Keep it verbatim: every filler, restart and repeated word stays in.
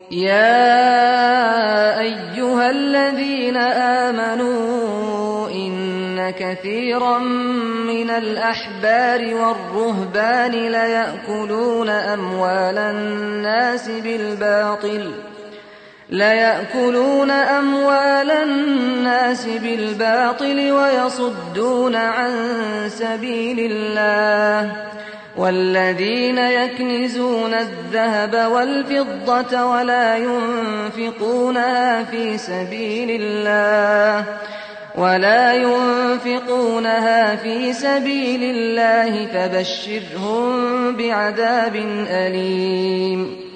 يا أيها الذين آمنوا إن كثيرا من الأحبار والرهبان ليأكلون أموال الناس بالباطل ليأكلون أموال الناس بالباطل ويصدون عن سبيل الله والذين يكنزون الذهب والفضة ولا ينفقونها في سبيل الله ولا ينفقونها في سبيل الله فبشرهم بعذاب أليم.